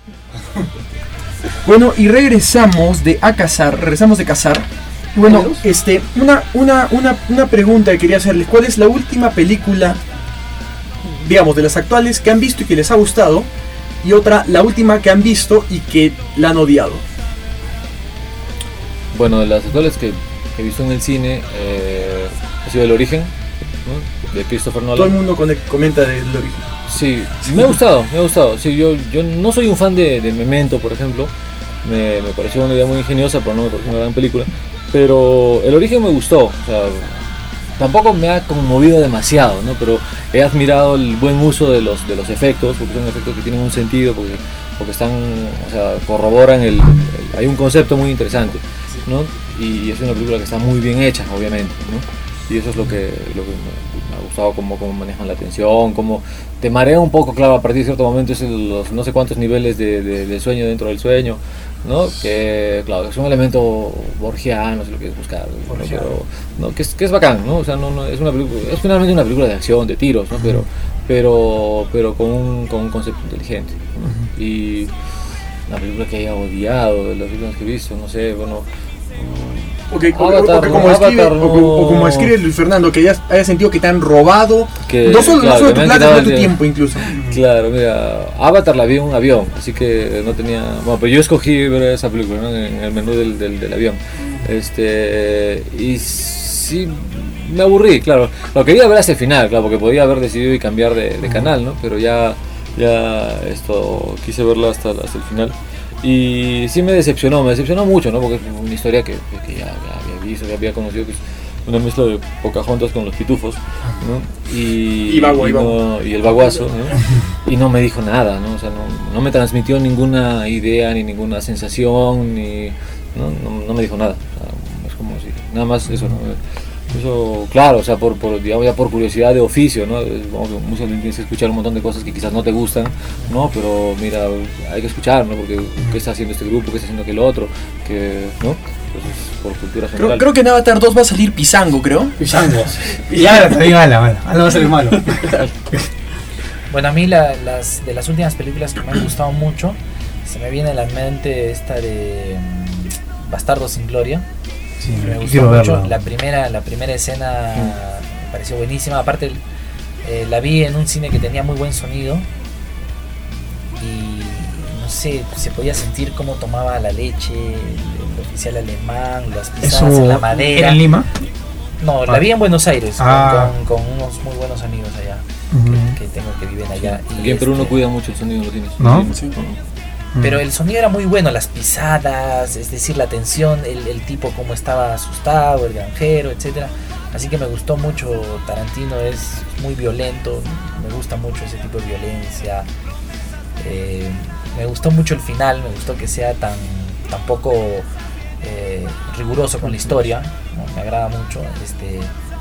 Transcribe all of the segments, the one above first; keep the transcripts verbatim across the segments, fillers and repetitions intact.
Bueno, y regresamos de a cazar, regresamos de cazar. Bueno, este, una, una, una, una pregunta que quería hacerles. ¿Cuál es la última película, digamos, de las actuales que han visto y que les ha gustado? Y otra, la última que han visto y que la han odiado. Bueno, de las actuales que, que he visto en el cine, eh, ha sido El Origen, ¿no? De Christopher Nolan. Todo el mundo comenta del Origen. Sí, me ha gustado, me ha gustado. Sí, yo, yo no soy un fan de, de Memento, por ejemplo. Me, me pareció una idea muy ingeniosa, pero no me pareció una gran película. Pero El Origen me gustó, o sea, tampoco me ha conmovido demasiado, ¿no? Pero he admirado el buen uso de los, de los efectos, porque son efectos que tienen un sentido, porque, porque están, o sea, corroboran el, el hay un concepto muy interesante, ¿no? Y es una película que está muy bien hecha, obviamente, ¿no? Y eso es lo que, lo que me, me ha gustado, cómo, cómo manejan la tensión, cómo te marea un poco, claro, a partir de cierto momento es el, los no sé cuántos niveles de, de, de sueño dentro del sueño, ¿no? Que claro, es un elemento borgiano, si lo quieres buscar, ¿no? Pero no, que es, que es bacán, ¿no? O sea, no, no es una película, es finalmente una película de acción, de tiros, ¿no? Pero pero pero con un, con un concepto inteligente, ¿no? Uh-huh. Y la película que haya odiado, de las últimas que he visto, no sé, bueno, Okay, Avatar, o, o, o, como escribe, Avatar, no. o, o como escribe Luis Fernando, que hayas, hayas sentido que te han robado, que, no solo, claro, no solo tu plata, sino tu tiempo incluso. Claro, mira, Avatar la vi en un avión, así que no tenía... Bueno, pero yo escogí ver esa película, ¿no? En el menú del, del, del avión. Este, y sí, me aburrí, claro. Lo quería ver hasta el final, claro, porque podía haber decidido y cambiar de, de canal, ¿no? Pero ya, ya esto, quise verla hasta, hasta el final. Y sí me decepcionó, me decepcionó mucho, ¿no? Porque es una historia que, que ya, ya había visto, que había conocido, que es una mezcla de Pocahontas con los pitufos, ¿no? Y, y, vago, y, y, no, y el vaguazo, ¿no? Y no me dijo nada, ¿no? O sea, no, no me transmitió ninguna idea, ni ninguna sensación, ni... No, no, no me dijo nada, o sea, es como si... Nada más eso, ¿no? Eso, claro, o sea, por, por, digamos, ya por curiosidad de oficio, ¿no? Muchas veces tienes que escuchar un montón de cosas que quizás no te gustan, ¿no? Pero mira, hay que escuchar, ¿no? Porque ¿qué está haciendo este grupo? ¿Qué está haciendo aquel otro? Que, ¿no? Entonces, por cultura general. Creo, creo que en Avatar dos va a salir Pizango, creo. Pizango. Y ahora también Ala, Ala. Ala va a salir malo. Bueno, a mí la, las, de las últimas películas que me han gustado mucho, se me viene a la mente esta de um, Bastardos sin Gloria. Sí, me gustó mucho. Verlo. La primera, la primera escena mm. me pareció buenísima. Aparte, eh, la vi en un cine que tenía muy buen sonido y no sé, se podía sentir cómo tomaba la leche el, el oficial alemán, las pisadas ¿Eso en la madera. ¿Era en Lima? No, ah. la vi en Buenos Aires ah. con, con unos muy buenos amigos allá uh-huh. que, que tengo que viven allá. Sí. Y en Perú este, no cuida mucho el sonido, lo tienes. ¿No? Sí. Sí. Pero el sonido era muy bueno, las pisadas, es decir, la tensión, el, el tipo como estaba asustado, el granjero, etcétera. Así que me gustó mucho. Tarantino, es muy violento, me gusta mucho ese tipo de violencia. Eh, me gustó mucho el final, me gustó que sea tan, tan poco eh, riguroso con la historia, ¿no? Me agrada mucho. Este,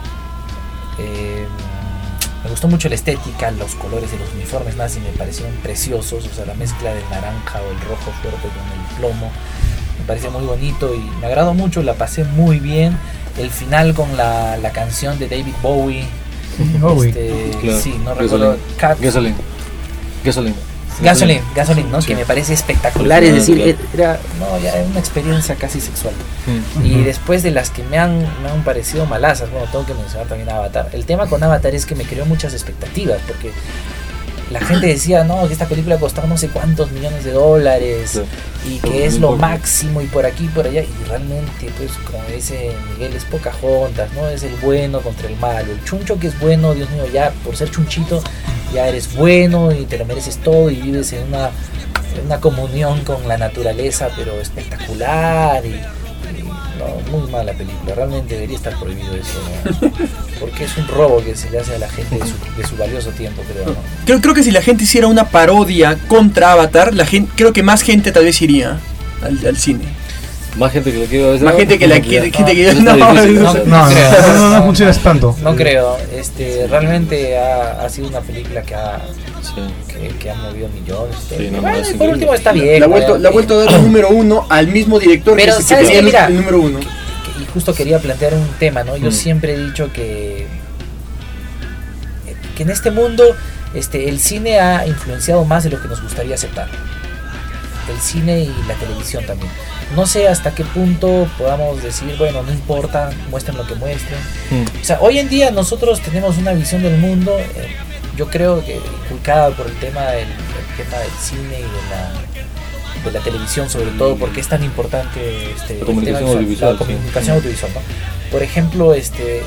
eh, Me gustó mucho la estética, los colores de los uniformes nazis me parecieron preciosos, o sea, la mezcla del naranja o el rojo fuerte con el plomo, me pareció muy bonito y me agradó mucho, la pasé muy bien. El final con la, la canción de David Bowie, Bowie. Este, claro. sí, no recuerdo. Gasoline. Gasoline. Gasoline, Gasoline, ¿no? Sí. Que me parece espectacular, sí, es decir, claro. era, no, ya era una experiencia casi sexual. Sí. Y después de las que me han, me han parecido malazas, bueno, tengo que mencionar también Avatar. El tema con Avatar es que me creó muchas expectativas, porque la gente decía, no, que esta película costó no sé cuántos millones de dólares, sí. y que es lo máximo, y por aquí y por allá, y realmente, pues, como dice Miguel, es Pocahontas, ¿no? Es el bueno contra el malo, el chuncho que es bueno, Dios mío, ya por ser chunchito, ya eres bueno y te lo mereces todo y vives en una, en una comunión con la naturaleza, pero espectacular y, y no, muy mala película, realmente debería estar prohibido eso, ¿no? Porque es un robo que se le hace a la gente de su, de su valioso tiempo, creo, ¿no? Creo, creo que si la gente hiciera una parodia contra Avatar, la gente, creo que más gente tal vez iría al, al cine. Más gente que lo quiere ver. Más gente que la quiere. No, que no, no, no, no, no, no, no funciona tanto. No creo. Este, realmente ha, ha sido una película que ha, sí. que, que ha movido millones. Sí, no, bueno, no, y por último está bien. La ha vuelto, la ha vuelto a dar el número uno al mismo director pero, que, ¿sabes que qué? tenía Mira, el número uno. Que, que, y justo quería plantear un tema, ¿no? Yo mm. siempre he dicho que que en este mundo este, el cine ha influenciado más de lo que nos gustaría aceptar. el cine y la televisión también. No sé hasta qué punto podamos decir, bueno, no importa, muestren lo que muestren. Mm. O sea, hoy en día nosotros tenemos una visión del mundo, eh, yo creo que inculcada por el tema del, el tema del cine y de la, de la televisión, sobre todo, porque es tan importante este, la comunicación el tema audiovisual. La comunicación sí. audiovisual, ¿no? Por ejemplo, este,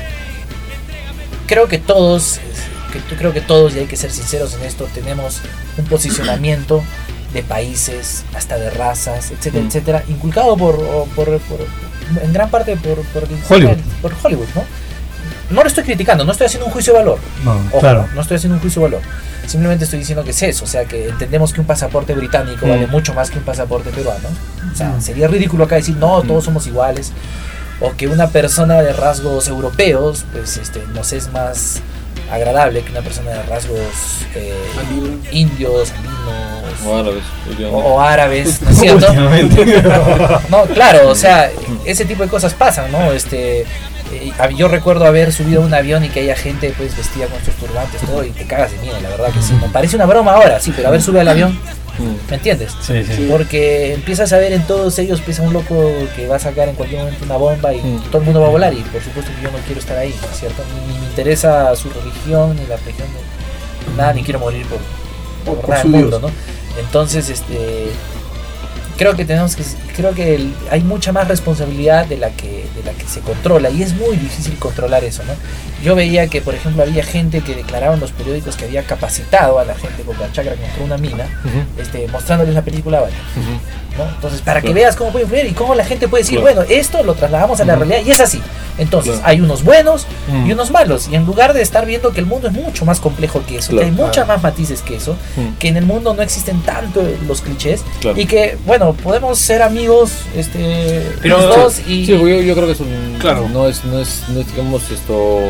creo que todos, que, creo que todos, y hay que ser sinceros en esto, tenemos un posicionamiento de países, hasta de razas, etcétera, mm. etcétera, inculcado por, por, por en gran parte por, por, Hollywood. por Hollywood, ¿no? No lo estoy criticando, no estoy haciendo un juicio de valor. No, Ojo, claro. no estoy haciendo un juicio de valor. Simplemente estoy diciendo que es eso, o sea, que entendemos que un pasaporte británico mm. vale mucho más que un pasaporte peruano. O sea, mm. sería ridículo acá decir, no, todos mm. somos iguales. O que una persona de rasgos europeos, pues, este, nos es más agradable que una persona de rasgos eh, indios, andinos o árabes, o, o árabes, ¿no es cierto? No, claro, o sea, ese tipo de cosas pasan, ¿no? Este, eh, yo recuerdo haber subido a un avión y que haya gente pues vestida con estos turbantes, todo, y te cagas de miedo, la verdad que sí. Me parece una broma ahora, sí, pero a ver, sube al avión, ¿me entiendes? Sí, sí. Porque empiezas a ver en todos ellos pues, a un loco que va a sacar en cualquier momento una bomba y mm. todo el mundo va a volar, y por supuesto que yo no quiero estar ahí, ¿no es cierto? Ni, ni me interesa su religión, ni la religión, ni nada, ni quiero morir por, por, por nada del mundo, ¿no? Entonces, este, creo que tenemos que, creo que el, hay mucha más responsabilidad de la que de la que se controla, y es muy difícil controlar eso, ¿no? Yo veía que, por ejemplo, había gente que declaraba en los periódicos que había capacitado a la gente con la chacra contra una mina, uh-huh. este, mostrándoles la película, ¿vale? Uh-huh. ¿No? Entonces, para claro. que veas cómo puede influir y cómo la gente puede decir, claro. bueno, esto lo trasladamos a la uh-huh. realidad, y es así. Entonces, claro. hay unos buenos uh-huh. y unos malos, y en lugar de estar viendo que el mundo es mucho más complejo que eso, claro. que hay muchas claro. más matices que eso, uh-huh. que en el mundo no existen tanto los clichés, claro. y que, bueno, podemos ser amigos, este, pero los dos, y... Sí, yo, yo creo que es un, claro. no, es, no, es, no es, digamos, esto...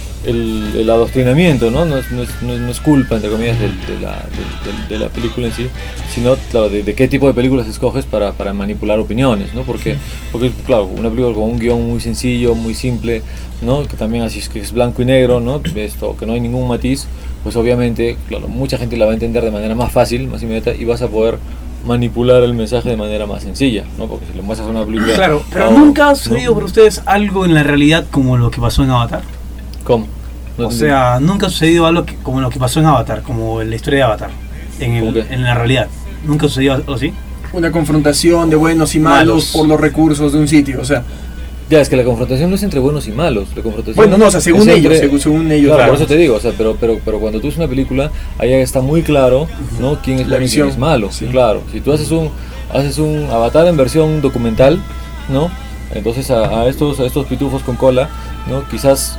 El, el adoctrinamiento, ¿no? No es, no, es, no, es, no es culpa, entre comillas, de, de, la, de, de, de la película en sí, sino, claro, de, de qué tipo de películas escoges para, para manipular opiniones, ¿no? Porque, porque, claro, una película con un guión muy sencillo, muy simple, ¿no? Que también así es que es blanco y negro, ¿no? Esto, que no hay ningún matiz, pues obviamente, claro, mucha gente la va a entender de manera más fácil, más inmediata, y vas a poder manipular el mensaje de manera más sencilla, ¿no? Porque si le muestras una película... Claro, pero oh, ¿nunca ha sucedido ¿no? por ustedes algo en la realidad como lo que pasó en Avatar? ¿Cómo? No o sea, nunca ha sucedido algo que, como lo que pasó en Avatar, como la historia de Avatar, en, el, okay. en la realidad. ¿Nunca ha sucedido algo así? Una confrontación de buenos y malos, malos por los recursos de un sitio, o sea... Ya, es que la confrontación no es entre buenos y malos, la confrontación... Bueno, no, o sea, según ellos, entre, según, según ellos... Claro, claro, por eso te digo, o sea, pero, pero, pero cuando tú haces una película, ahí está muy claro, ¿no? Quién es la bueno y quién es malo, sí. Claro. Si tú haces un, haces un Avatar en versión documental, ¿no? Entonces a, a, estos, a estos pitufos con cola, ¿no? Quizás...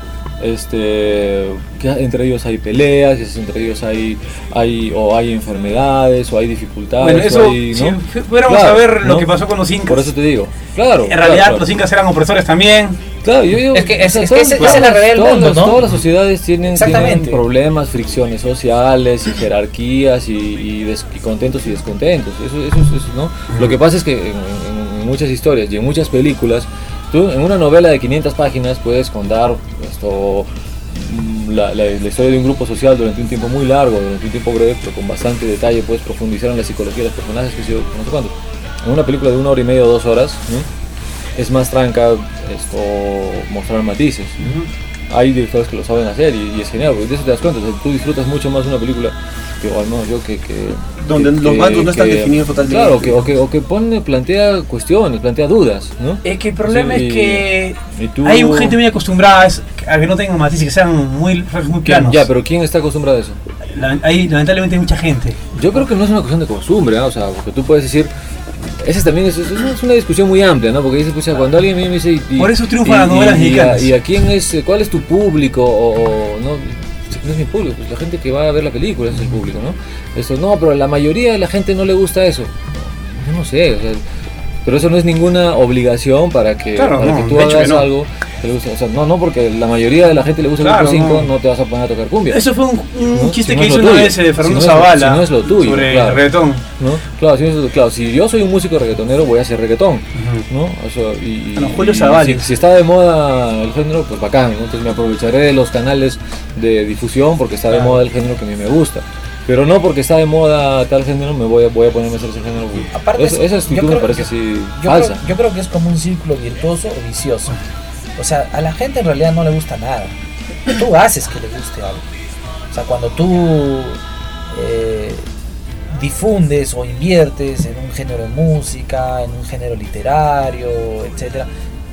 este que entre ellos hay peleas, entre ellos hay hay o hay enfermedades o hay dificultades, bueno, eso, o hay, ¿no? Si fuéramos claro, a ver lo ¿no? que pasó con los incas, por eso te digo, claro, en claro, realidad claro. los incas eran opresores también. Claro, yo digo, es que es, o sea, es, todas, es, todas, es la realidad del mundo, ¿no? Todas las sociedades tienen, tienen problemas, fricciones sociales y jerarquías y, y, des, y contentos y descontentos. Eso, eso, eso, eso ¿no? Uh-huh. Lo que pasa es que en, en, en muchas historias y en muchas películas, tú en una novela de quinientas páginas puedes contar esto, la, la, la historia de un grupo social durante un tiempo muy largo, durante un tiempo breve, pero con bastante detalle puedes profundizar en la psicología de los personajes, que yo no sé cuánto. En una película de una hora y media o dos horas, ¿no? Es más tranca esto, mostrar matices. Uh-huh. Hay directores que lo saben hacer y, y es genial, porque de eso te das cuenta, o sea, tú disfrutas mucho más una película que, o al menos yo, que... que donde que, los bandos no están que, definidos totalmente. Claro, que, o, que, o que pone, plantea cuestiones, plantea dudas, ¿no? Es que el problema sí, es que y tú, hay gente muy acostumbrada a que no tengan matices, que sean muy, muy planos. Ya, pero ¿quién está acostumbrado a eso? La, hay, lamentablemente hay mucha gente. Yo creo que no es una cuestión de costumbre, ¿no? O sea, porque tú puedes decir... Esa también es, es una discusión muy amplia, ¿no? Porque dice, pues, cuando alguien me dice... Y, por eso triunfan las novelas y, mexicanas. Y a, y a quién es, cuál es tu público, o, o no, no es mi público, pues la gente que va a ver la película es el público, ¿no? Eso, no, pero a la mayoría de la gente no le gusta eso. No, no sé, o sea, pero eso no es ninguna obligación para que, claro, para no, que tú hagas no. algo que le guste. O sea, no, no, porque la mayoría de la gente le gusta claro, el grupo cinco, no. no te vas a poner a tocar cumbia. Eso fue un, un ¿no? chiste si que no hizo una vez de Fernando si Zavala no si no es lo tuyo, sobre claro, el reggaetón. ¿no? Claro, si, es, claro, si yo soy un músico reggaetonero, voy a hacer reggaetón, uh-huh. ¿no? O sea, y, bueno, Julio y Zavala. Si, si está de moda el género, pues bacán, ¿no? Entonces me aprovecharé de los canales de difusión porque está de claro. moda el género que a mí me gusta. Pero no porque está de moda tal género me voy a, voy a ponerme a hacer ese género. Aparte, es, esa actitud me parece así yo falsa. Creo, yo creo que es como un círculo virtuoso o vicioso. O sea, a la gente en realidad no le gusta nada. Tú haces que le guste algo. O sea, cuando tú eh, difundes o inviertes en un género de música, en un género literario, etcétera,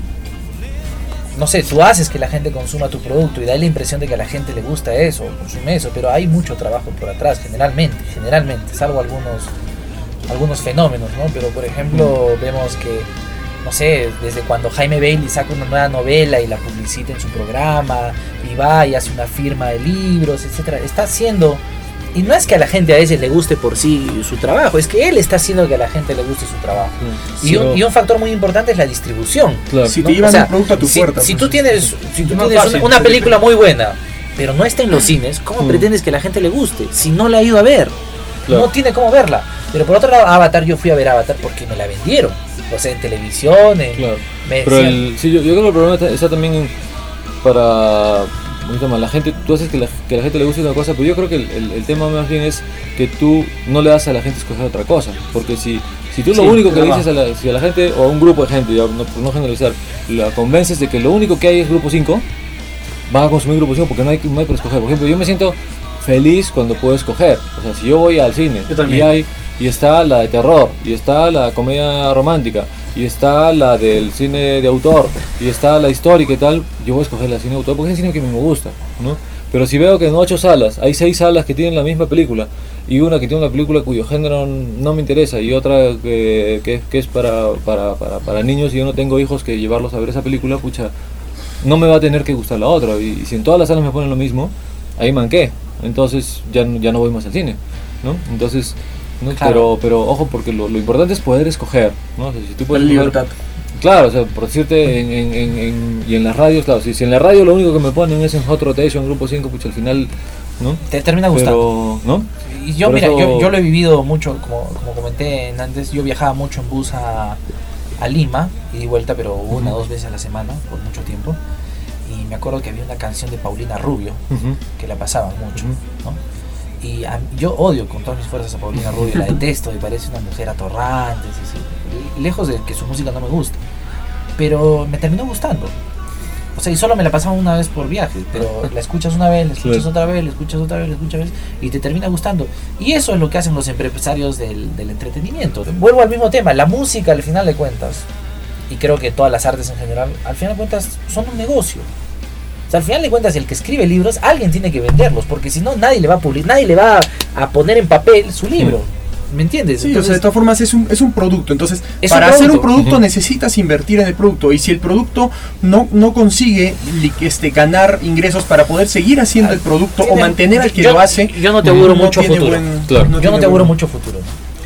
no sé, tú haces que la gente consuma tu producto y da la impresión de que a la gente le gusta eso, consume eso, pero hay mucho trabajo por atrás, generalmente, generalmente, salvo algunos, algunos fenómenos, ¿no? Pero por ejemplo, vemos que, no sé, desde cuando Jaime Bailey saca una nueva novela y la publicita en su programa, y va y hace una firma de libros, etcétera, está haciendo, y no es que a la gente a veces le guste por sí su trabajo, es que él está haciendo que a la gente le guste su trabajo. Sí, y, un, y un factor muy importante es la distribución. Claro. Si te ¿no? llevan o sea, un producto a tu si, puerta. Si pues, tú tienes, si tú no tienes fácil, una, una película muy buena, pero no está en los cines, ¿cómo mm. pretendes que la gente le guste? Si no la ha ido a ver, claro. no tiene cómo verla. Pero por otro lado, Avatar, yo fui a ver Avatar porque me la vendieron. O sea, en televisión, en... Claro. Me Pero decían, el, sí, yo, yo creo que el problema está, está también en, para... La gente, tú haces que la, que a la gente le guste una cosa, pero yo creo que el, el, el tema más bien es que tú no le das a la gente escoger otra cosa. Porque si, si tú lo sí, único que le va. dices a la, si a la gente, o a un grupo de gente, ya, no, no generalizar, la convences de que lo único que hay es Grupo cinco, van a consumir Grupo cinco porque no hay, no hay para escoger. Por ejemplo, yo me siento feliz cuando puedo escoger. O sea, si yo voy al cine y hay y está la de terror, y está la comedia romántica, y está la del cine de autor, y está la histórica y tal, yo voy a escoger la cine de autor porque es el cine que me gusta, ¿no? Pero si veo que en ocho salas hay seis salas que tienen la misma película, y una que tiene una película cuyo género no me interesa, y otra que, que, que es para, para, para, para niños, y yo no tengo hijos que llevarlos a ver esa película, pucha, no me va a tener que gustar la otra. Y, y si en todas las salas me ponen lo mismo, ahí manqué, entonces ya, ya no voy más al cine, ¿no? Entonces... ¿no? Claro. Pero, pero ojo, porque lo, lo importante es poder escoger, ¿no? O sea, si tú puedes la libertad. Escoger, claro, o sea, por decirte, en, en, en, en, y en las radios, claro, si, si en la radio lo único que me ponen es en Hot Rotation, Grupo cinco, pues al final, ¿no? Te termina gustando. Pero, ¿no? Y yo, por mira, eso... yo, yo lo he vivido mucho, como, como comenté antes, yo viajaba mucho en bus a, a Lima, y de vuelta, pero una o uh-huh. dos veces a la semana, por mucho tiempo, y me acuerdo que había una canción de Paulina Rubio, uh-huh. que la pasaban mucho, uh-huh. ¿no? Y a, yo odio con todas mis fuerzas a Paulina Rubio, la detesto, me parece una mujer atorrante, sí, sí. Lejos de que su música no me gusta, pero me terminó gustando. O sea, y solo me la pasaba una vez por viaje, pero la escuchas una vez, la escuchas otra vez, la escuchas otra vez, la escuchas otra vez, y te termina gustando. Y eso es lo que hacen los empresarios del, del entretenimiento. Vuelvo al mismo tema, la música al final de cuentas, y creo que todas las artes en general, al final de cuentas son un negocio. O sea, al final de cuentas, el que escribe libros, alguien tiene que venderlos, porque si no, nadie le va a publicar, nadie le va a poner en papel su libro. ¿Me entiendes? Sí, Entonces, o sea, de todas formas es un, es un producto. Entonces, es para un hacer un producto. producto Uh-huh. necesitas invertir en el producto. Y si el producto no, no consigue este, ganar ingresos para poder seguir haciendo el producto Tiene, o mantener al que yo, lo hace, yo no te auguro no mucho tiene futuro. buen- Claro. no Yo no tiene te auguro buen- mucho futuro.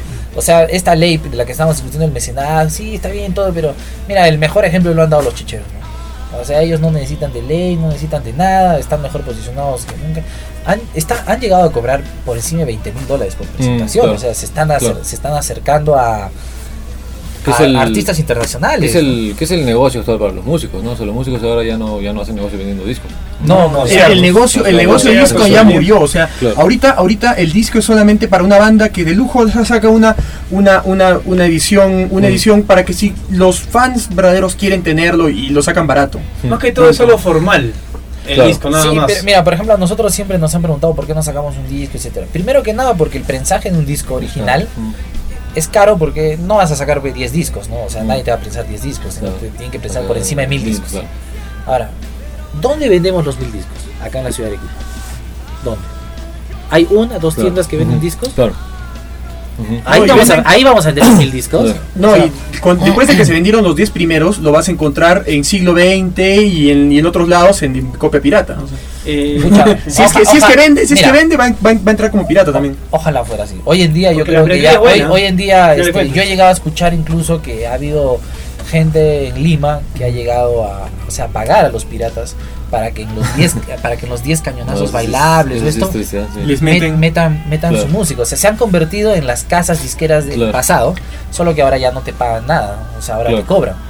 O sea, esta ley de la que estamos discutiendo, el mecenazgo, sí, está bien todo, pero mira, el mejor ejemplo lo han dado los chicheros, ¿no? O sea, ellos no necesitan de ley, no necesitan de nada, están mejor posicionados que nunca. Han, está, han llegado a cobrar por encima de veinte mil dólares por presentación. Mm, claro. O sea, se están, acer, claro. se están acercando a, a el, artistas internacionales. ¿Qué es el, ¿qué es el negocio actual para los músicos? ¿No? O sea, los músicos ahora ya no, ya no hacen negocio vendiendo discos. No, no, o sea, el, el negocio, el negocio del disco ya murió. O sea, claro. ahorita, ahorita el disco es solamente para una banda que de lujo saca una, una, una, una edición, una mm. edición para que si los fans verdaderos quieren tenerlo y lo sacan barato. Mm. Más que todo es solo formal. El claro. disco, nada sí, más. Pero mira, por ejemplo, a nosotros siempre nos han preguntado por qué no sacamos un disco, etcétera. Primero que nada, porque el prensaje de un disco original mm. es caro, porque no vas a sacar diez discos, ¿no? O sea, mm. nadie te va a prensar diez discos, claro. te tienen que prensar por encima de mil discos. Claro. Ahora, ¿dónde vendemos los mil discos? Acá en la ciudad de Arequipa. ¿Dónde? ¿Hay una, dos claro. tiendas que venden uh-huh. discos? Claro. Uh-huh. Ahí, no, vamos a, ahí vamos a vender los mil discos. No, o sea, y cuando, después de que se vendieron los diez primeros, lo vas a encontrar en siglo veinte y en, y en otros lados en copia pirata. O sea, eh, mucha, si, es que, si es que vende, si mira, es que vende va, va, va a entrar como pirata también. Ojalá fuera así. Hoy en día yo creo que ya, hoy, hoy en día este, yo he llegado a escuchar incluso que ha habido gente en Lima que ha llegado a, o sea, a pagar a los piratas para que en los diez para que en los diez cañonazos no, bailables es, es, esto es, sí. les meten, metan metan claro. su música. O sea, se han convertido en las casas disqueras del claro. pasado, solo que ahora ya no te pagan nada, o sea, ahora claro. te cobran.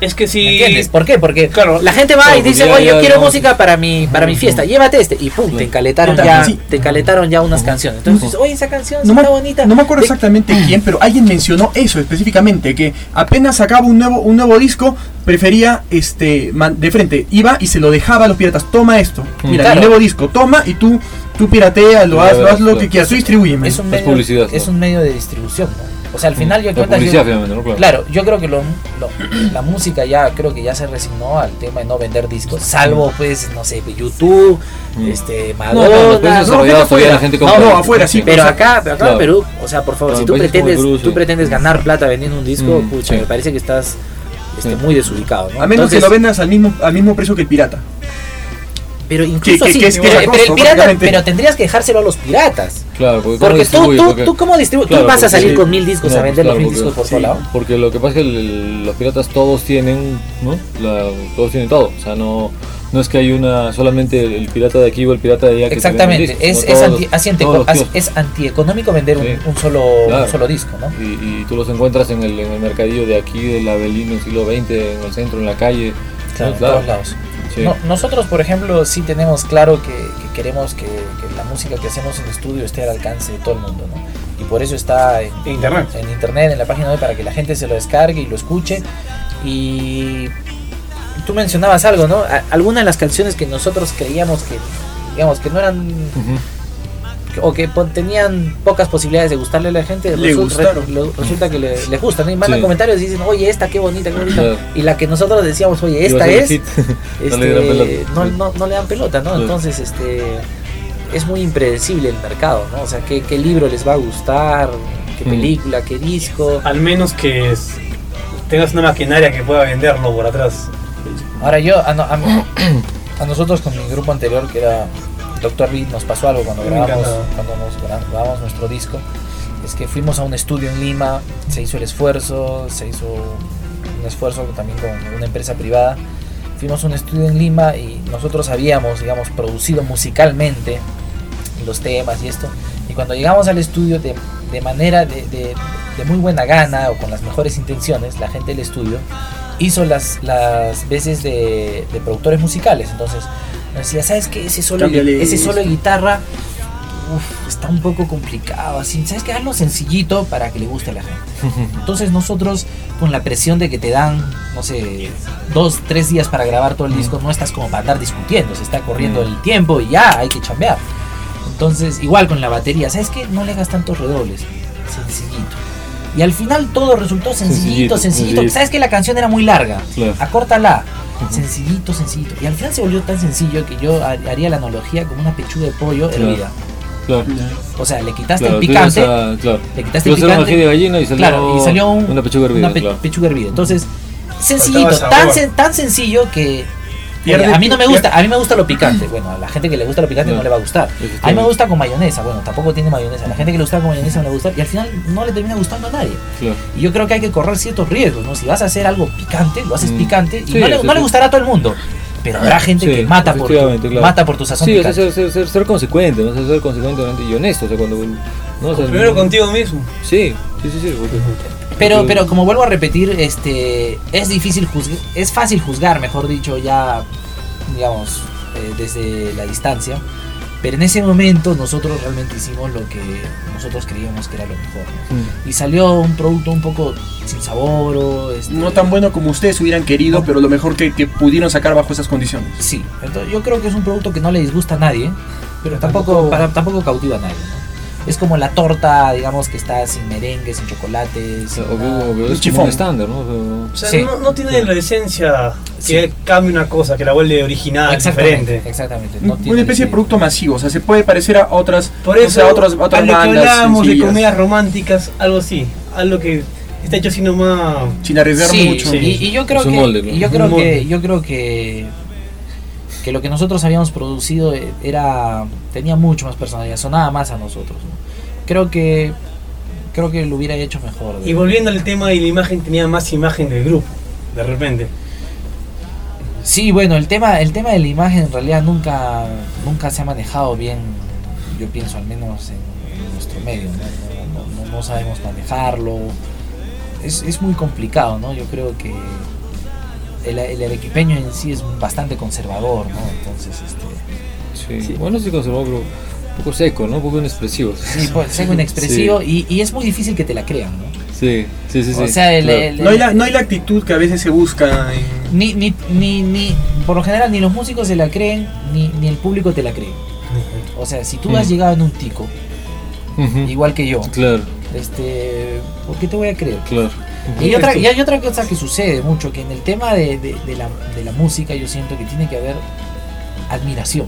Es que si... ¿Me entiendes? ¿Por qué? Porque Claro. la gente va Claro, y dice, ya- oye, yo ya quiero no- música para mi para mi fiesta, llévate este. Y pum, te encaletaron Puta, ya, sí. te encaletaron ya unas canciones. Entonces dices, oye, esa canción No está me, bonita. no me acuerdo De- exactamente quién, pero alguien mencionó eso específicamente, que apenas sacaba un nuevo, un nuevo disco, prefería este man- de frente, iba y se lo dejaba a los piratas, toma esto, mira, Claro. mi nuevo disco, toma y tú, tú piratea, lo Ya haz, lo verás, haz lo claro. que quieras, tú distribúyeme. Es un Es medio, publicidad, es ¿no? un medio de distribución, ¿no? O sea, al final yo La cuenta publicidad yo, finalmente, ¿no? Claro. claro, yo creo que lo, lo- la música ya creo que ya se resignó al tema de no vender discos, salvo pues, no sé, YouTube, Mm. este, No, Madonna, no, los países no, desarrollados todavía afuera. la gente No, compra. no, afuera sí, pero o sea, acá, pero acá claro. en Perú, o sea, por favor, Claro, si tú países como pretendes, Perú, sí. tú pretendes ganar plata vendiendo un disco, Mm, pucha, sí. me parece que estás este, Sí. muy desubicado, ¿no? a menos Entonces, que lo vendas al mismo, al mismo precio que el pirata. pero incluso que- así, que es- que pero, es pero acoso, el pirata, básicamente. pero tendrías que dejárselo a los piratas. Claro, porque, ¿cómo Porque tú, distribuye? tú, Porque- tú cómo distribuyes, claro, tú vas a porque salir sí. con mil discos No, a vender claro, los mil porque- discos por sí. todo lado. Porque lo que pasa es que el- el- los piratas todos tienen, ¿no? La, todos tienen todo. O sea, no, no es que hay una solamente el pirata de aquí o el pirata de allá. Que Exactamente, te venden es, discos, es, sino anti, todos- así anti- todos los as- kioscos. es antieconómico vender un, Sí. un solo, Claro. un solo disco, ¿no? Y, y tú los encuentras en el, en el mercadillo de aquí, del Avelino, en el siglo veinte, en el centro, en la calle. Claro, ¿no? en todos lados. Sí. No, nosotros, por ejemplo, sí tenemos claro que, que queremos que, que la música que hacemos en estudio esté al alcance de todo el mundo, ¿no? Y por eso está en, En internet. en internet, en la página web, para que la gente se lo descargue y lo escuche. Y tú mencionabas algo, ¿no? A- Algunas de las canciones que nosotros creíamos que, digamos, que no eran Ujú. o que pon- tenían pocas posibilidades de gustarle a la gente, Le resu- gustaron. re- lo- resulta que le, le gustan, ¿no? Y mandan Sí. comentarios y dicen, oye, esta qué bonita, qué bonita. Claro. Y la que nosotros decíamos, oye, Iba a esta ser el es, hit. este, No le dieron pelota. no, Sí. no, no le dan pelota, ¿no? Claro. Entonces, este, es muy impredecible el mercado, ¿no? O sea, qué, qué libro les va a gustar, qué Mm. película, qué disco. Al menos que es- tengas una maquinaria que pueda venderlo por atrás. Ahora yo, a, no- a mí- a nosotros con mi grupo anterior, que era Doctor Beat, nos pasó algo cuando Me grabamos, encanta. cuando nos gra- grabamos nuestro disco. Es que fuimos a un estudio en Lima, se hizo el esfuerzo, se hizo un esfuerzo también con una empresa privada. Fuimos a un estudio en Lima y nosotros habíamos, digamos, producido musicalmente los temas y esto. Y cuando llegamos al estudio, de, de manera de, de- de muy buena gana o con las mejores intenciones, la gente del estudio hizo las, las veces de, de productores musicales. Entonces nos decía, ¿sabes qué? Ese solo, de, Cámbiale ese solo de esto". guitarra uf, está un poco complicado. Así, ¿sabes qué? Hazlo sencillito para que le guste a la gente. Entonces nosotros, con la presión de que te dan, no sé, dos, tres días para grabar todo el disco, no estás como para andar discutiendo, se está corriendo Mm. el tiempo y ya, hay que chambear. Entonces, igual con la batería, ¿sabes qué? No le hagas tantos redobles, sencillito. Y al final todo resultó sencillito, Sencillito, sencillito. sencillito. ¿Sabes que la canción era muy larga? Claro. Acórtala. Ujú. Sencillito, sencillito. Y al final se volvió tan sencillo que yo ha- haría la analogía como una pechuga de pollo Claro. hervida. Claro. O sea, le quitaste Claro, el tú ibas picante, a- claro. le quitaste Tú el ibas a hacer un picante. ají de gallina y salió, Claro, y salió un- una pechuga hervida. una pe- claro. pechuga hervida. Entonces, sencillito, Faltaba tan, sabor. sen- tan sencillo que Pierde- oye, a mí no me pierde- gusta, a mí me gusta lo picante. Bueno, a la gente que le gusta lo picante no, No. le va a gustar. A mí me gusta con mayonesa, bueno, tampoco tiene mayonesa. A la gente que le gusta con mayonesa no le va a gustar y al final no le termina gustando a nadie. Claro. Y yo creo que hay que correr ciertos riesgos, ¿no? Si vas a hacer algo picante, lo haces Mm. picante y Sí, no, le, sí, no le sí. gustará a todo el mundo. Pero habrá gente Sí, que mata por, tu, efectivamente, claro. mata por tu sazón Sí, o sea, picante. ser, ser, ser, ser consecuente, ¿no? Ser, ser consecuente y honesto. O sea, cuando, ¿no? O sea, Primero contigo mismo. Sí, sí, sí, sí. porque- Pero, porque- pero como vuelvo a repetir, este, es difícil juzgar, es fácil juzgar, mejor dicho, ya, digamos, eh, desde la distancia. Pero en ese momento nosotros realmente hicimos lo que nosotros creíamos que era lo mejor, ¿no? Mm. Y salió un producto un poco sin sabor o este, No tan bueno como ustedes hubieran querido, No. pero lo mejor que, que pudieron sacar bajo esas condiciones. Sí, entonces yo creo que es un producto que no le disgusta a nadie, pero tampoco, para, tampoco cautiva a nadie, ¿no? Es como la torta, digamos, que está sin merengue, sin chocolate, O sin sea, o que- nada. o que Un es como chifón. un estándar, ¿no? O O sea, Sí. no, no tiene la esencia Sí. que cambie una cosa, que la vuelve original, Exactamente, diferente. exactamente. Un- no tiene una especie de ese- producto masivo, o sea, se puede parecer a otras, Por no eso, sé, a otras, a otras a lo que bandas hablábamos de sencillas, comedias románticas, algo así. Algo que está hecho así nomás. sin arriesgar Sí, mucho. sí. Y, y yo creo Es un que molde, ¿no? y yo Un creo molde. que yo creo que que lo que nosotros habíamos producido era tenía mucho más personalidad, sonaba más a nosotros, ¿no? Creo que creo que lo hubiera hecho mejor. Y volviendo al tema de la imagen, tenía más imagen del grupo, de repente. Sí, bueno, el tema el tema de la imagen en realidad nunca nunca se ha manejado bien, yo pienso al menos en, en nuestro medio, ¿no? No, no- no sabemos manejarlo. Es, es muy complicado, ¿no? Yo creo que el, el arequipeño en sí es bastante conservador, ¿no? Entonces, este... Sí, sí. Bueno, sí conservador, pero un poco seco, ¿no? Un poco inexpresivo. Sí, pues, seco, inexpresivo, sí. y, y es muy difícil que te la crean, ¿no? Sí, sí, sí, sí. O sea, el, claro. el, el, no, hay la, no hay la actitud que a veces se busca en... ni, ni, ni, ni, por lo general, ni los músicos se la creen, ni, ni el público te la cree. O sea, si tú mm. has llegado en un tico, uh-huh. igual que yo, claro. este, ¿por qué te voy a creer? Claro. Y hay, otra, y hay otra cosa que sucede mucho, que en el tema de, de, de, la, de la música yo siento que tiene que haber admiración.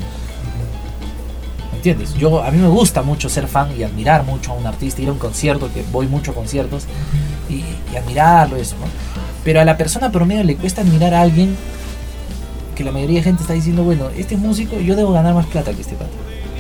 ¿Me entiendes? Yo, a mí me gusta mucho ser fan y admirar mucho a un artista, ir a un concierto, que voy mucho a conciertos, y, y admirarlo, eso, ¿no? Pero a la persona promedio le cuesta admirar a alguien que la mayoría de gente está diciendo, bueno, este músico, yo debo ganar más plata que este pata.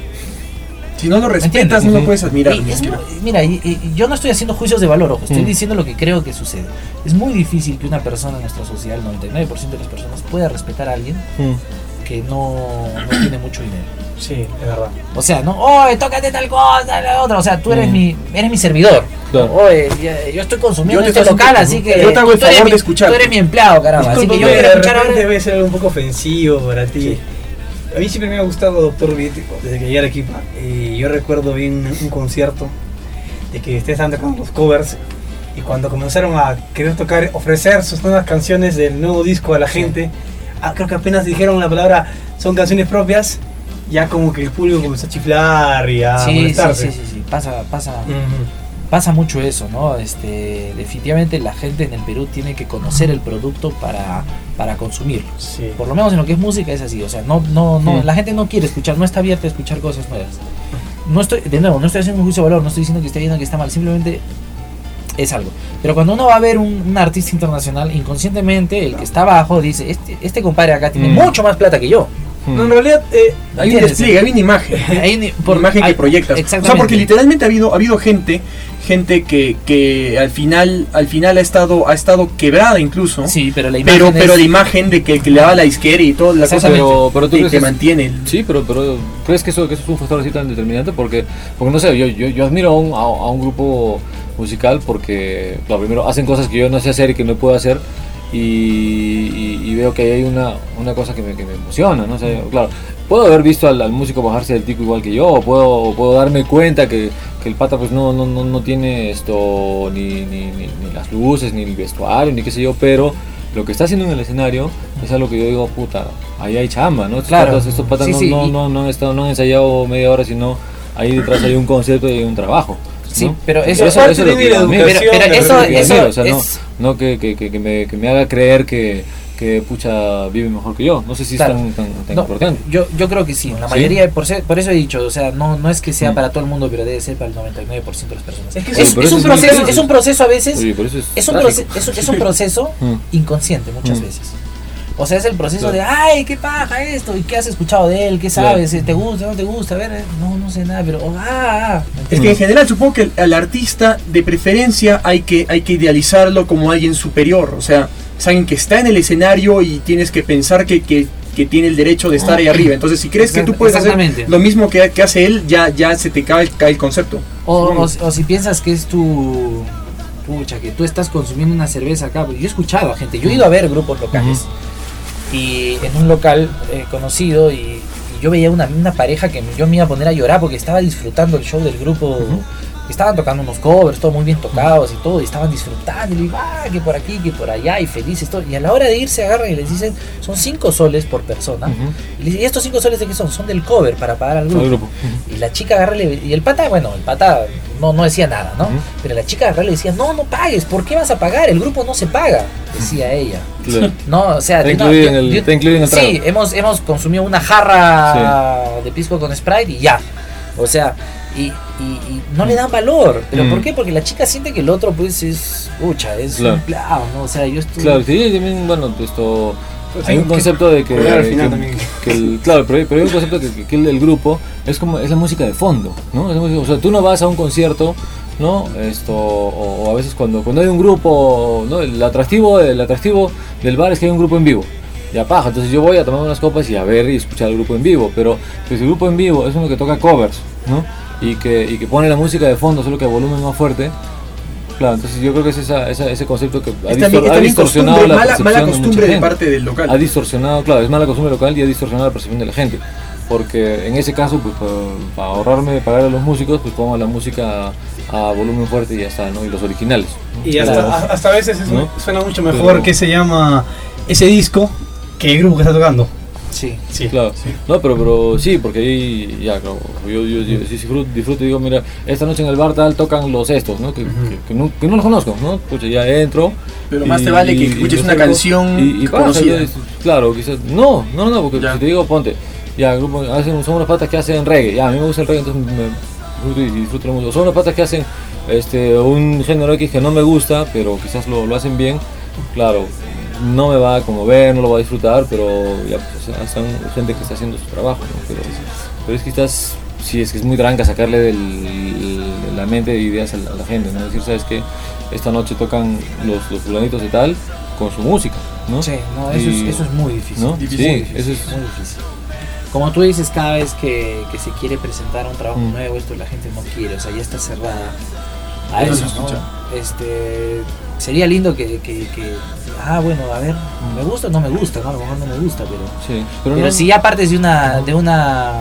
Si no lo respetas, no lo puedes admirar. Y es muy, mira, y, y yo no estoy haciendo juicios de valor, ojo, estoy mm. diciendo lo que creo que sucede. Es muy difícil que una persona en nuestra sociedad, el noventa y nueve por ciento de las personas, pueda respetar a alguien mm. que no, no tiene mucho dinero. Sí, es verdad. O sea, no, oye, tócate tal cosa, la otra. O sea, tú eres mm. mi eres mi servidor. Claro. Oye, yo estoy consumiendo este local, así que yo te hago el favor mi, de escuchar. Tú eres mi empleado, caramba. Así que yo quiero escuchar ahora. Debe ser algo un poco ofensivo para ti. Sí. A mí siempre me ha gustado Doctor Beat desde que llegué a Arequipa. Y yo recuerdo bien un concierto de que ustedes estaban tocando los covers. Y cuando comenzaron a querer tocar, ofrecer sus nuevas canciones del nuevo disco a la gente, ah, creo que apenas dijeron la palabra son canciones propias, ya como que el público comenzó a chiflar y a sí, molestarse. Sí, sí, sí, sí, pasa, pasa, uh-huh. pasa mucho eso, ¿no? Este, definitivamente la gente en el Perú tiene que conocer el producto para, para consumirlo. Sí. Por lo menos en lo que es música es así, o sea, no, no, no, uh-huh. la gente no quiere escuchar, no está abierta a escuchar cosas nuevas. No estoy, de nuevo, no estoy haciendo un juicio de valor, no estoy diciendo que esté bien o que está mal, simplemente es algo. Pero cuando uno va a ver un, un artista internacional, inconscientemente el que está abajo dice, este, este compadre acá tiene mm. mucho más plata que yo. No, en realidad eh, hay un despliegue, hay una imagen, hay una por imagen hay, que proyectas. O sea, porque literalmente ha habido, ha habido gente, gente que, que al final, al final ha estado, ha estado quebrada incluso. Sí, pero la imagen, pero, es... pero la imagen de que, que le daba la disquera y toda la cosa pero, pero tú que, que, que mantiene. El... Sí, pero, pero ¿crees que eso, que eso es un factor así tan determinante? Porque, porque no sé, yo, yo, yo admiro a un, a, a un grupo musical porque, claro, primero hacen cosas que yo no sé hacer y que no puedo hacer. Y, y, y veo que ahí hay una, una cosa que me, que me emociona, ¿no? O sea, claro, puedo haber visto al, al músico bajarse del tico igual que yo, o puedo, puedo darme cuenta que, que el pata pues no, no, no, no tiene esto, ni, ni, ni, ni las luces, ni el vestuario, ni qué sé yo, pero lo que está haciendo en el escenario es algo que yo digo, puta, ahí hay chamba, ¿no? Estos claro. patas, estos patas sí, no, sí, no, no, no, han estado, no han ensayado media hora, sino ahí detrás hay un concepto y hay un trabajo. Sí, ¿no? pero eso, eso, eso, eso, pero, pero, pero eso, eso o sea, es... no, no que, que, que, me, que me haga creer que, que pucha vive mejor que yo. No sé si claro. es tan, tan, tan no, importante. Yo, yo creo que sí, la mayoría, ¿sí? por, ser, por eso he dicho, o sea, no, no es que sea mm. para todo el mundo, pero debe ser para el noventa y nueve por ciento de las personas. Es, que es, es, es, un, proceso, es, es un proceso a veces, Oye, es, es, un proceso, es, es un proceso inconsciente muchas mm. veces. O sea, es el proceso claro. de, ay, qué paja esto, y qué has escuchado de él, qué sabes, claro. te gusta, no te gusta, a ver, no, no sé nada, pero, oh, ah, ah. Es que en general supongo que al artista, de preferencia, hay que, hay que idealizarlo como alguien superior, o sea, es alguien que está en el escenario y tienes que pensar que, que, que tiene el derecho de estar ahí arriba. Entonces, si crees que tú puedes hacer lo mismo que, que hace él, ya, ya se te cae, cae el concepto. O, o, o si piensas que es tu... Pucha, que tú estás consumiendo una cerveza acá, yo he escuchado a gente, yo he ido a ver grupos locales. Uh-huh. Y en un local eh, conocido y, y yo veía una, una pareja que yo me iba a poner a llorar porque estaba disfrutando el show del grupo. Uh-huh. Estaban tocando unos covers, todo muy bien tocados y todo, y estaban disfrutando, y digo, ah, que por aquí, que por allá, y felices, todo. Y a la hora de irse agarran y les dicen, son cinco soles por persona. Uh-huh. Y les dicen, ¿y estos cinco soles de qué son? Son del cover para pagar al grupo. grupo. Uh-huh. Y la chica agarra y, le, y el pata, bueno, el pata no, no decía nada, ¿no? Uh-huh. Pero la chica agarra y le decía, no, no pagues, ¿por qué vas a pagar? El grupo no se paga, decía ella. Claro. No, o sea, te no, incluyen yo, el, yo, te incluyen el trago. Sí, hemos, hemos consumido una jarra sí. de pisco con Sprite y ya. O sea, y, y, y no le dan valor. ¿Pero mm. por qué? Porque la chica siente que el otro pues es, pucha, es claro. un empleado, ¿no? O sea, yo estoy... Claro, sí, también, bueno, esto... Pues hay un concepto de que, al final que, también. que el, claro, pero, pero hay un concepto de que, que el, el grupo es como es la música de fondo, ¿no? Es la música, o sea, tú no vas a un concierto, ¿no? Esto o, o a veces cuando cuando hay un grupo, ¿no? El atractivo el atractivo del bar es que hay un grupo en vivo. Ya paja, entonces yo voy a tomar unas copas y a ver y escuchar al grupo en vivo, pero pues el grupo en vivo es uno que toca covers, ¿no? Y que y que pone la música de fondo, solo que a volumen más fuerte. Claro, entonces yo creo que es esa, esa, ese concepto que ha, Es distor- también, es ha también distorsionado costumbre, la mala, percepción mala de mucha costumbre de gente. parte del local. Ha distorsionado, claro, es mala costumbre local y ha distorsionado la percepción de la gente. Porque en ese caso, pues para, para ahorrarme de pagar a los músicos, pues pongo la música a, a volumen fuerte y ya está, ¿no? Y los originales, ¿no? Y hasta, Claro. a- hasta a veces es- ¿No? suena mucho mejor Pero- que se llama ese disco que el grupo que está tocando. Sí. Sí, Claro, sí. no, pero, pero sí, porque ahí ya, claro, yo, yo, yo sí disfruto, disfruto y digo, mira, esta noche en el bar tal tocan los estos, ¿no? Que, Ujú. que, que no, que no los conozco, ¿no? Pucha, ya entro. Pero más y- te vale que y- escuches y una resuelvo, canción y, y pasa, conocida. yo- claro, quizás, no, no, no, porque Ya. si te digo, ponte, ya, grupo, hacen, son unas patas que hacen reggae, ya, a mí me gusta el reggae, entonces me disfruto y disfruto la música. Son unas patas que hacen este, un género X que no me gusta, pero quizás lo, lo hacen bien, claro. No me va a conmover, no lo va a disfrutar, pero ya pues, o sea, son gente que está haciendo su trabajo, ¿no? Pero, pero es que quizás, sí, es que es muy tranca sacarle del, de la mente de ideas a la, a la gente, ¿no? Decir, ¿sabes qué? Esta noche tocan los, los fulanitos de tal con su música, ¿no? Sí, no, eso, Y- es, eso es muy difícil. ¿no? Difícil, Sí, muy difícil. eso es... Muy difícil. Como tú dices, cada vez que, que se quiere presentar un trabajo Mm. nuevo, esto la gente no quiere, o sea, ya está cerrada a Ya no eso, se ¿no? escucha. Este, sería lindo que, que, que, ah, bueno, a ver, me gusta o no me gusta, ¿no? A lo mejor no me gusta, pero, Sí, pero, pero no, si ya partes de una, de una,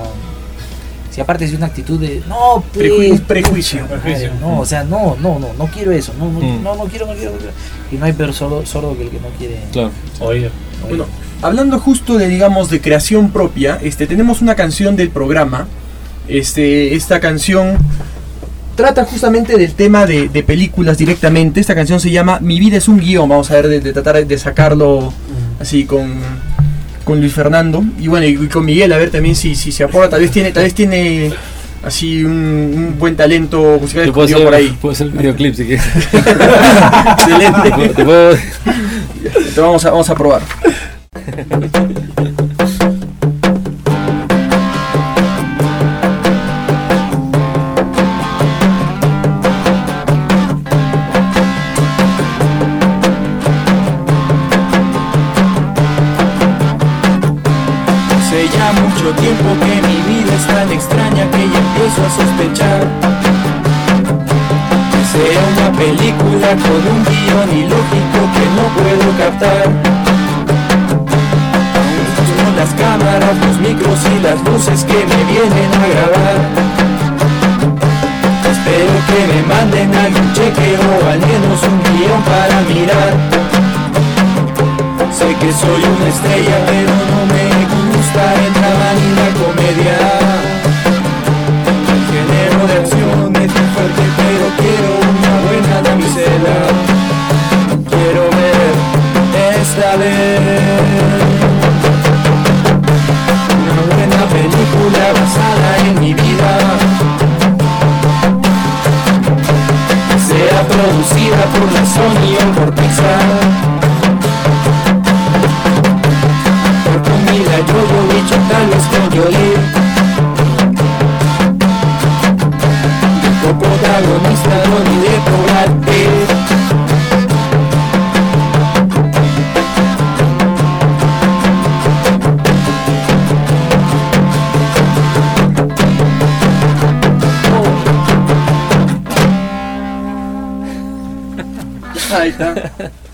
si aparte de una actitud de, no, pues, Preju- un prejuicio. pucha madre, no, o sea, no, no, no, no quiero eso, no, no, Mm. no, no quiero, no quiero, no quiero. Y no hay peor sordo, sordo que el que no quiere Claro. Oye. oír. Bueno, hablando justo de, digamos, de creación propia, este, tenemos una canción del programa. Este, esta canción trata justamente del tema de, de películas directamente. Esta canción se llama Mi vida es un guión. Vamos a ver de, de tratar de sacarlo así con, con Luis Fernando. Y bueno, y con Miguel, a ver también si, si se aporta. Tal vez tiene, tal vez tiene así un, un buen talento musical Te puedo escondido por hacer, ahí. puedo hacer el videoclip si quieres. Excelente. Te puedo- te puedo- Entonces vamos a, vamos a probar. Hace ya mucho tiempo que mi vida es tan extraña que ya empiezo a sospechar que sea una película con un guión ilógico que no puedo captar. Aún son las cámaras, los micros y las luces que me vienen a grabar. Espero que me manden algún cheque o al menos un guión para mirar. Sé que soy una estrella, pero no me gusta el drama ni la comedia. El género de acción es muy fuerte, pero quiero una buena damisela. Quiero ver esta vez una buena película basada en mi vida, que sea producida por la Sony o por Pixar. Mira, yo lo he hecho tal vez con Jolie, coprotagonista Donnie Depp o Brad Pitt. Ahí está.